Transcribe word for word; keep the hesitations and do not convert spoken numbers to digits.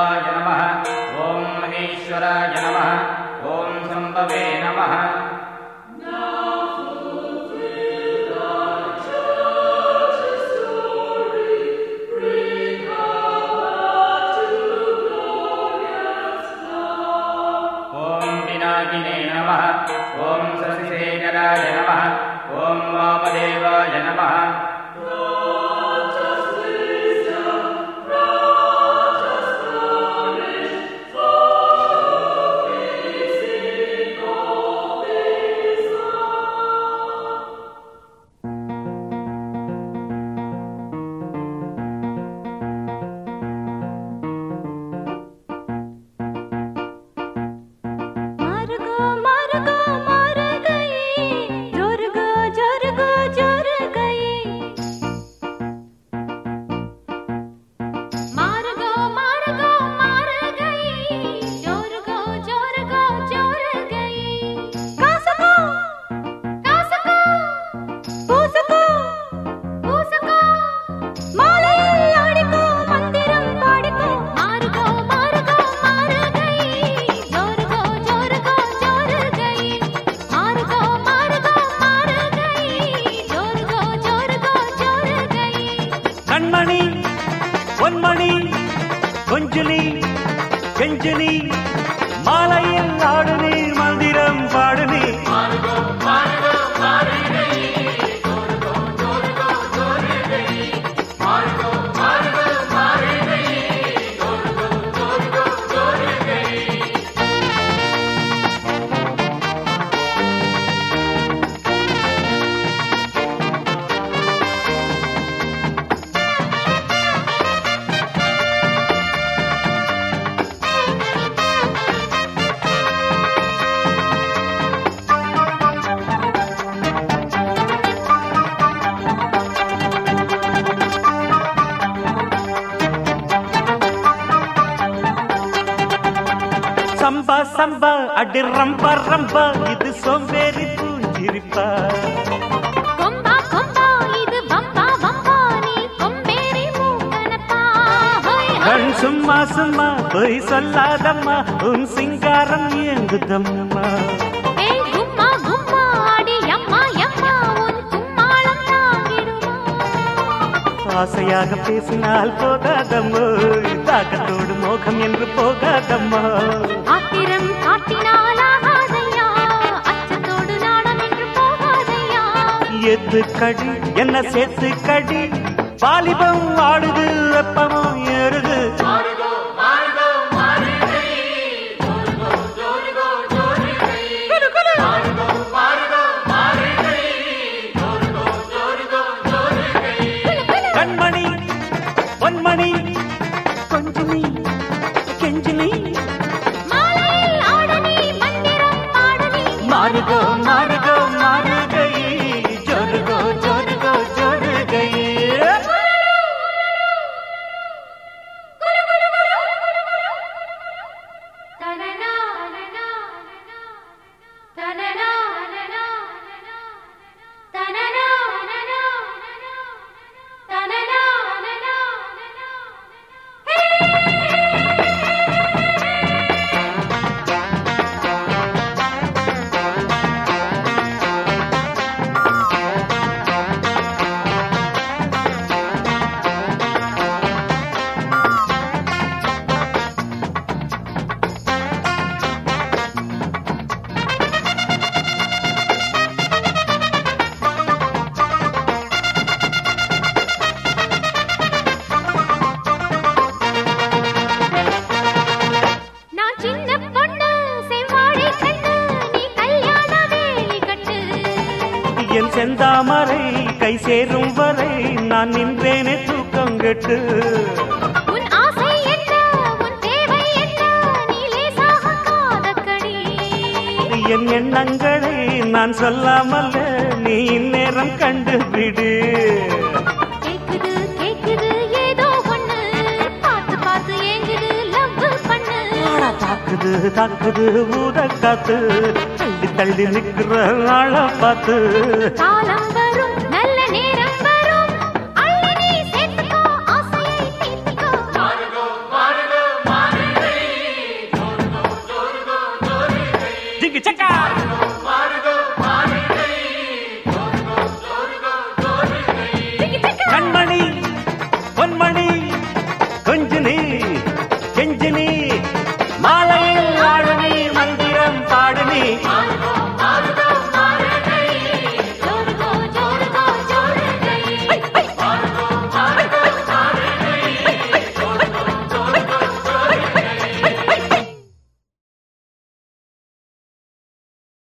वासुदेवाय नमः ओम महेश्वराय नमः ओम संभवे नमः ओम पिनाकिने नमः ओम शशिशेखराय नमः ओम वामदेवाय नमः கண்மணி பொன்மணி கொஞ்சுனி கெஞ்சுனி மாலையில் ஆடுனி மந்திரம் பாடுனி சம்பா சம்பா அடி ரம்பா ரம்பா இது சோம்பேறி பூஞ்சிரிப்பா கொம்பா கொம்பா இது பம்பா பம்பா நீ கொம்பேறி மூக்கனப்பா கண் சும்மா சும்மா பொய் சொல்லாதம்மா உன் சிங்காரம் ஏங்குதம்மா ஏய் கும்மா கும்மா அடி அம்மா அம்மா உன் கும்மாளம் தாங்கிடுமா ஆசையாக பேசினால் போகாதம்மோ தாகத்தோடு மோகம் என்று போகாதம்மா ஆத்திரம் காட்டினால் ஆகாதையா அச்சத்தோடு நாணம் என்று போகாதையா எது கடி என்ன சேர்த்து கடி வாலிபம் ஆடுது வெப்பமும் ஏறுது கண்மணி பொன்மணி கொஞ்சுனி கெஞ்சுனி மாலையில் ஆடனி மந்திரம் பாடனி மாறுகோ மாறுகோ மாறுகை ஜோருகோ ஜோருகோ ஜோருகை தனனா தனனா தனனா தனனா தனனா நான் சின்ன பொண்ணு செவ்வாழை கண்ணு நீ கல்யாண வேலி கட்டு என் செந்தாமரை கை சேரும் வரை நான் நின்றேனே தூக்கம் கெட்டு உன் ஆசை என்ன உன் தேவை என்ன நீ லேசாக காதக்கடி என் எண்ணங்களை நான் சொல்லாமல்ல நீ இந்நேரம் கண்டுபிடு கேக்குது கேக்குது ஏதோ ஒண்ணு பார்த்து பார்த்து ஏங்குது லவ் பண்ணு தாக்குது தாக்குது ஊத காத்து தள்ளி தள்ளி நிக்கிற ஆள பார்த்து காலம்